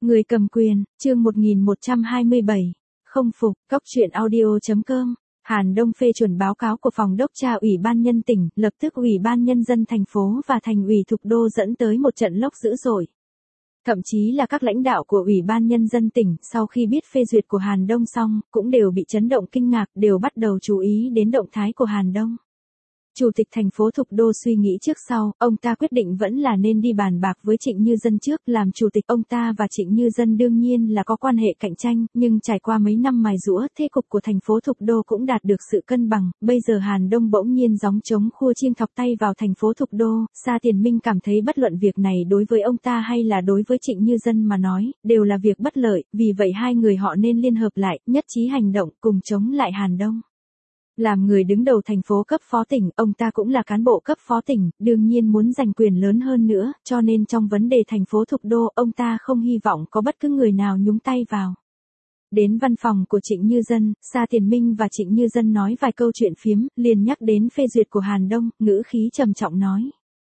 Người cầm quyền, chương 1127. Không phục, Cóc truyện audio.com. Hàn Đông phê chuẩn báo cáo của Phòng Đốc tra Ủy ban Nhân tỉnh, lập tức Ủy ban Nhân dân thành phố và Thành ủy Thục Đô dẫn tới một trận lốc dữ dội. Thậm chí là các lãnh đạo của Ủy ban Nhân dân tỉnh, sau khi biết phê duyệt của Hàn Đông xong, cũng đều bị chấn động kinh ngạc, đều bắt đầu chú ý đến động thái của Hàn Đông. Chủ tịch thành phố Thục Đô suy nghĩ trước sau, ông ta quyết định vẫn là nên đi bàn bạc với Trịnh Như Dân trước. Làm chủ tịch, ông ta và Trịnh Như Dân đương nhiên là có quan hệ cạnh tranh, nhưng trải qua mấy năm mài giũa, thế cục của thành phố Thục Đô cũng đạt được sự cân bằng. Bây giờ Hàn Đông bỗng nhiên gióng trống khua chiêng thọc tay vào thành phố Thục Đô. Sa Tiền Minh cảm thấy bất luận việc này đối với ông ta hay là đối với Trịnh Như Dân mà nói, đều là việc bất lợi, vì vậy hai người họ nên liên hợp lại, nhất trí hành động, cùng chống lại Hàn Đông. Làm người đứng đầu thành phố cấp phó tỉnh, ông ta cũng là cán bộ cấp phó tỉnh, đương nhiên muốn giành quyền lớn hơn nữa, cho nên trong vấn đề thành phố Thục Đô, ông ta không hy vọng có bất cứ người nào nhúng tay vào. Đến văn phòng của Trịnh Như Dân, Sa Tiền Minh và Trịnh Như Dân nói vài câu chuyện phiếm, liền nhắc đến phê duyệt của Hàn Đông, ngữ khí trầm trọng nói.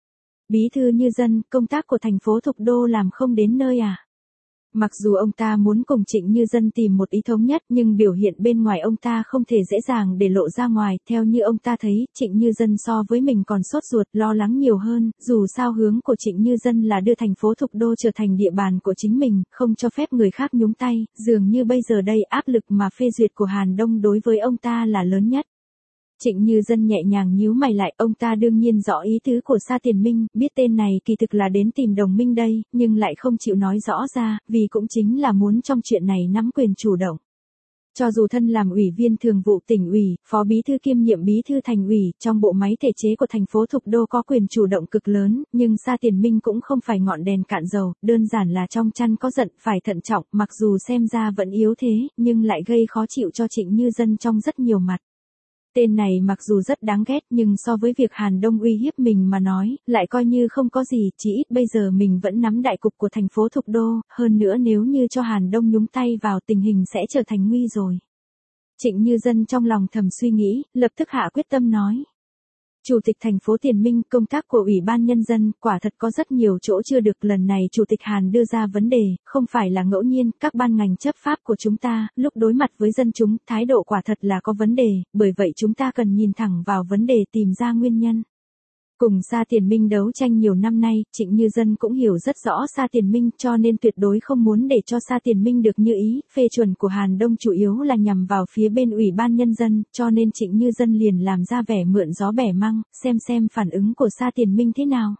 Bí thư Như Dân, công tác của thành phố Thục Đô làm không đến nơi à? Mặc dù ông ta muốn cùng Trịnh Như Dân tìm một ý thống nhất, nhưng biểu hiện bên ngoài ông ta không thể dễ dàng để lộ ra ngoài. Theo như ông ta thấy, Trịnh Như Dân so với mình còn sốt ruột, lo lắng nhiều hơn. Dù sao hướng của Trịnh Như Dân là đưa thành phố Thục Đô trở thành địa bàn của chính mình, không cho phép người khác nhúng tay. Dường như bây giờ đây áp lực mà phê duyệt của Hàn Đông đối với ông ta là lớn nhất. Trịnh Như Dân nhẹ nhàng nhíu mày lại, ông ta đương nhiên rõ ý tứ của Sa Tiền Minh, biết tên này kỳ thực là đến tìm đồng minh đây, nhưng lại không chịu nói rõ ra, vì cũng chính là muốn trong chuyện này nắm quyền chủ động. Cho dù thân làm ủy viên thường vụ tỉnh ủy, phó bí thư kiêm nhiệm bí thư thành ủy, trong bộ máy thể chế của thành phố Thục Đô có quyền chủ động cực lớn, nhưng Sa Tiền Minh cũng không phải ngọn đèn cạn dầu, đơn giản là trong chăn có giận, phải thận trọng, mặc dù xem ra vẫn yếu thế, nhưng lại gây khó chịu cho Trịnh Như Dân trong rất nhiều mặt. Tên này mặc dù rất đáng ghét nhưng so với việc Hàn Đông uy hiếp mình mà nói, lại coi như không có gì, chỉ ít bây giờ mình vẫn nắm đại cục của thành phố Thục Đô, hơn nữa nếu như cho Hàn Đông nhúng tay vào tình hình sẽ trở thành nguy rồi. Trịnh Như Dân trong lòng thầm suy nghĩ, lập tức hạ quyết tâm nói. Chủ tịch thành phố Tiền Minh, công tác của Ủy ban Nhân dân, quả thật có rất nhiều chỗ chưa được, lần này Chủ tịch Hàn đưa ra vấn đề, không phải là ngẫu nhiên, các ban ngành chấp pháp của chúng ta, lúc đối mặt với dân chúng, thái độ quả thật là có vấn đề, bởi vậy chúng ta cần nhìn thẳng vào vấn đề tìm ra nguyên nhân. Cùng Sa Tiền Minh đấu tranh nhiều năm nay, Trịnh Như Dân cũng hiểu rất rõ Sa Tiền Minh, cho nên tuyệt đối không muốn để cho Sa Tiền Minh được như ý. Phê chuẩn của Hàn Đông chủ yếu là nhằm vào phía bên Ủy ban Nhân dân, cho nên Trịnh Như Dân liền làm ra vẻ mượn gió bẻ măng, xem phản ứng của Sa Tiền Minh thế nào.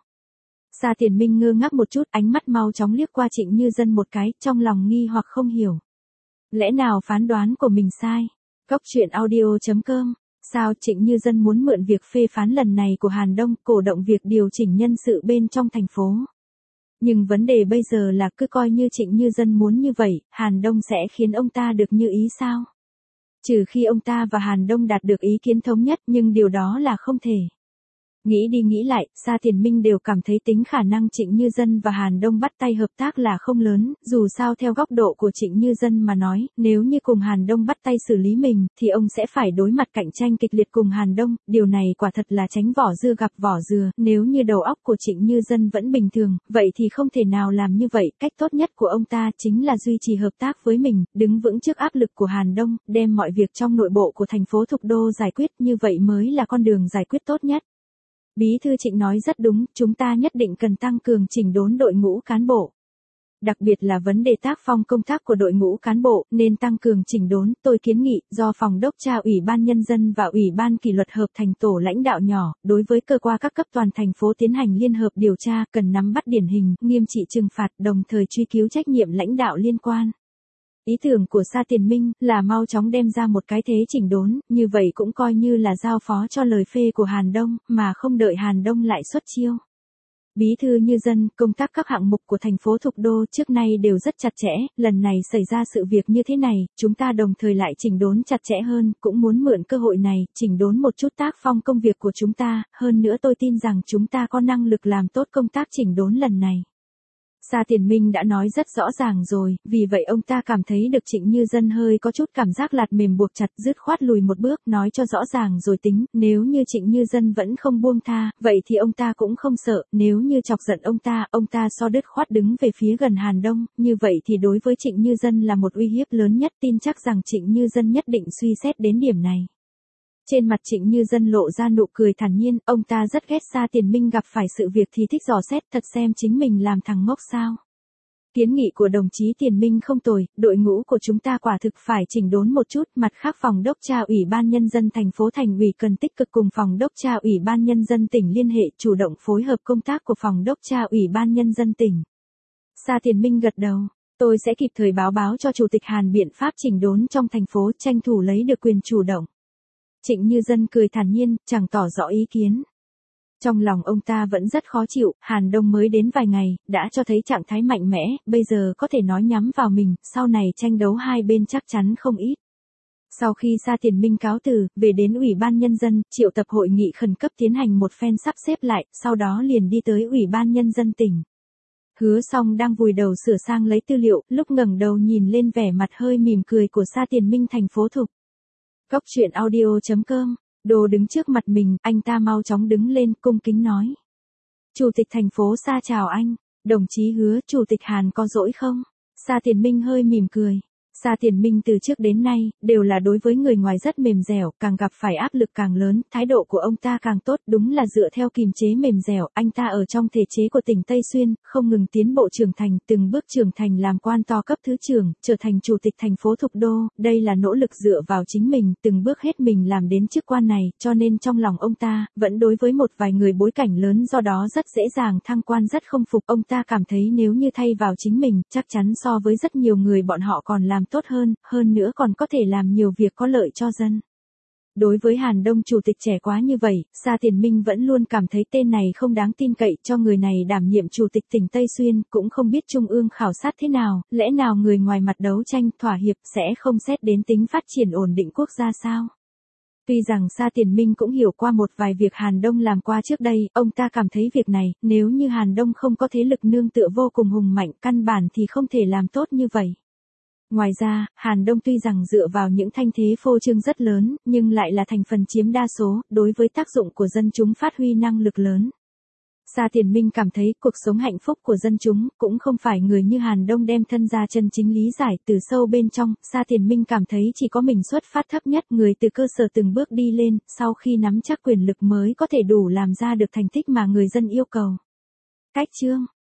Sa Tiền Minh ngơ ngác một chút, ánh mắt mau chóng liếc qua Trịnh Như Dân một cái, trong lòng nghi hoặc không hiểu. Lẽ nào phán đoán của mình sai? Cóc truyện audio.com. Sao Trịnh Như Dân muốn mượn việc phê phán lần này của Hàn Đông, cổ động việc điều chỉnh nhân sự bên trong thành phố. Nhưng vấn đề bây giờ là cứ coi như Trịnh Như Dân muốn như vậy, Hàn Đông sẽ khiến ông ta được như ý sao? Trừ khi ông ta và Hàn Đông đạt được ý kiến thống nhất, nhưng điều đó là không thể. Nghĩ đi nghĩ lại, Sa Tiền Minh đều cảm thấy tính khả năng Trịnh Như Dân và Hàn Đông bắt tay hợp tác là không lớn, dù sao theo góc độ của Trịnh Như Dân mà nói, nếu như cùng Hàn Đông bắt tay xử lý mình, thì ông sẽ phải đối mặt cạnh tranh kịch liệt cùng Hàn Đông, điều này quả thật là tránh vỏ dưa gặp vỏ dừa, nếu như đầu óc của Trịnh Như Dân vẫn bình thường, vậy thì không thể nào làm như vậy, cách tốt nhất của ông ta chính là duy trì hợp tác với mình, đứng vững trước áp lực của Hàn Đông, đem mọi việc trong nội bộ của thành phố Thục Đô giải quyết, như vậy mới là con đường giải quyết tốt nhất. Bí thư Trịnh nói rất đúng, chúng ta nhất định cần tăng cường chỉnh đốn đội ngũ cán bộ. Đặc biệt là vấn đề tác phong công tác của đội ngũ cán bộ, nên tăng cường chỉnh đốn, tôi kiến nghị, do Phòng Đốc tra Ủy ban Nhân dân và Ủy ban Kỷ luật hợp thành tổ lãnh đạo nhỏ, đối với cơ quan các cấp toàn thành phố tiến hành liên hợp điều tra, cần nắm bắt điển hình, nghiêm trị trừng phạt, đồng thời truy cứu trách nhiệm lãnh đạo liên quan. Ý tưởng của Sa Tiền Minh là mau chóng đem ra một cái thế chỉnh đốn, như vậy cũng coi như là giao phó cho lời phê của Hàn Đông, mà không đợi Hàn Đông lại xuất chiêu. Bí thư Như Dân, công tác các hạng mục của thành phố Thục Đô trước nay đều rất chặt chẽ, lần này xảy ra sự việc như thế này, chúng ta đồng thời lại chỉnh đốn chặt chẽ hơn, cũng muốn mượn cơ hội này, chỉnh đốn một chút tác phong công việc của chúng ta, hơn nữa tôi tin rằng chúng ta có năng lực làm tốt công tác chỉnh đốn lần này. Sa Tiền Minh đã nói rất rõ ràng rồi, vì vậy ông ta cảm thấy được Trịnh Như Dân hơi có chút cảm giác lạt mềm buộc chặt, dứt khoát lùi một bước, nói cho rõ ràng rồi tính, nếu như Trịnh Như Dân vẫn không buông tha, vậy thì ông ta cũng không sợ, nếu như chọc giận ông ta so đứt khoát đứng về phía gần Hàn Đông, như vậy thì đối với Trịnh Như Dân là một uy hiếp lớn nhất, tin chắc rằng Trịnh Như Dân nhất định suy xét đến điểm này. Trên mặt Trịnh Như Dân lộ ra nụ cười thản nhiên, ông ta rất ghét Sa Tiền Minh gặp phải sự việc thì thích dò xét, thật xem chính mình làm thằng ngốc sao. Kiến nghị của đồng chí Tiền Minh không tồi, đội ngũ của chúng ta quả thực phải chỉnh đốn một chút, mặt khác phòng đốc tra ủy ban nhân dân thành phố Thành ủy cần tích cực cùng phòng đốc tra ủy ban nhân dân tỉnh liên hệ, chủ động phối hợp công tác của phòng đốc tra ủy ban nhân dân tỉnh. Sa Tiền Minh gật đầu, tôi sẽ kịp thời báo cho Chủ tịch Hàn biện pháp chỉnh đốn trong thành phố, tranh thủ lấy được quyền chủ động. Trịnh Như Dân cười thản nhiên, chẳng tỏ rõ ý kiến. Trong lòng ông ta vẫn rất khó chịu, Hàn Đông mới đến vài ngày, đã cho thấy trạng thái mạnh mẽ, bây giờ có thể nói nhắm vào mình, sau này tranh đấu hai bên chắc chắn không ít. Sau khi Sa Tiền Minh cáo từ, về đến Ủy ban Nhân dân, triệu tập hội nghị khẩn cấp tiến hành một phen sắp xếp lại, sau đó liền đi tới Ủy ban Nhân dân tỉnh. Hứa Song đang vùi đầu sửa sang lấy tư liệu, lúc ngẩng đầu nhìn lên vẻ mặt hơi mỉm cười của Sa Tiền Minh thành phố Thục. Cốc truyện audio.com, Đồ đứng trước mặt mình, anh ta mau chóng đứng lên, cung kính nói. Chủ tịch thành phố Sa chào anh, đồng chí Hứa, Chủ tịch Hàn có rỗi không? Sa Tiền Minh hơi mỉm cười. Sa Tiền Minh từ trước đến nay, đều là đối với người ngoài rất mềm dẻo, càng gặp phải áp lực càng lớn, thái độ của ông ta càng tốt, đúng là dựa theo kiềm chế mềm dẻo, anh ta ở trong thể chế của tỉnh Tây Xuyên, không ngừng tiến bộ trưởng thành, từng bước trưởng thành làm quan to cấp thứ trưởng, trở thành chủ tịch thành phố Thục Đô, đây là nỗ lực dựa vào chính mình, từng bước hết mình làm đến chức quan này, cho nên trong lòng ông ta, vẫn đối với một vài người bối cảnh lớn do đó rất dễ dàng thăng quan rất không phục, ông ta cảm thấy nếu như thay vào chính mình, chắc chắn so với rất nhiều người bọn họ còn làm tốt hơn nữa còn có thể làm nhiều việc có lợi cho dân. Đối với Hàn Đông chủ tịch trẻ quá như vậy, Sa Tiền Minh vẫn luôn cảm thấy tên này không đáng tin cậy, cho người này đảm nhiệm chủ tịch tỉnh Tây Xuyên, cũng không biết Trung ương khảo sát thế nào, lẽ nào người ngoài mặt đấu tranh, thỏa hiệp sẽ không xét đến tính phát triển ổn định quốc gia sao? Tuy rằng Sa Tiền Minh cũng hiểu qua một vài việc Hàn Đông làm qua trước đây, ông ta cảm thấy việc này, nếu như Hàn Đông không có thế lực nương tựa vô cùng hùng mạnh, căn bản thì không thể làm tốt như vậy. Ngoài ra, Hàn Đông tuy rằng dựa vào những thanh thế phô trương rất lớn, nhưng lại là thành phần chiếm đa số, đối với tác dụng của dân chúng phát huy năng lực lớn. Sa Tiền Minh cảm thấy cuộc sống hạnh phúc của dân chúng, cũng không phải người như Hàn Đông đem thân ra chân chính lý giải từ sâu bên trong, Sa Tiền Minh cảm thấy chỉ có mình xuất phát thấp nhất, người từ cơ sở từng bước đi lên, sau khi nắm chắc quyền lực mới có thể đủ làm ra được thành tích mà người dân yêu cầu. Cách chương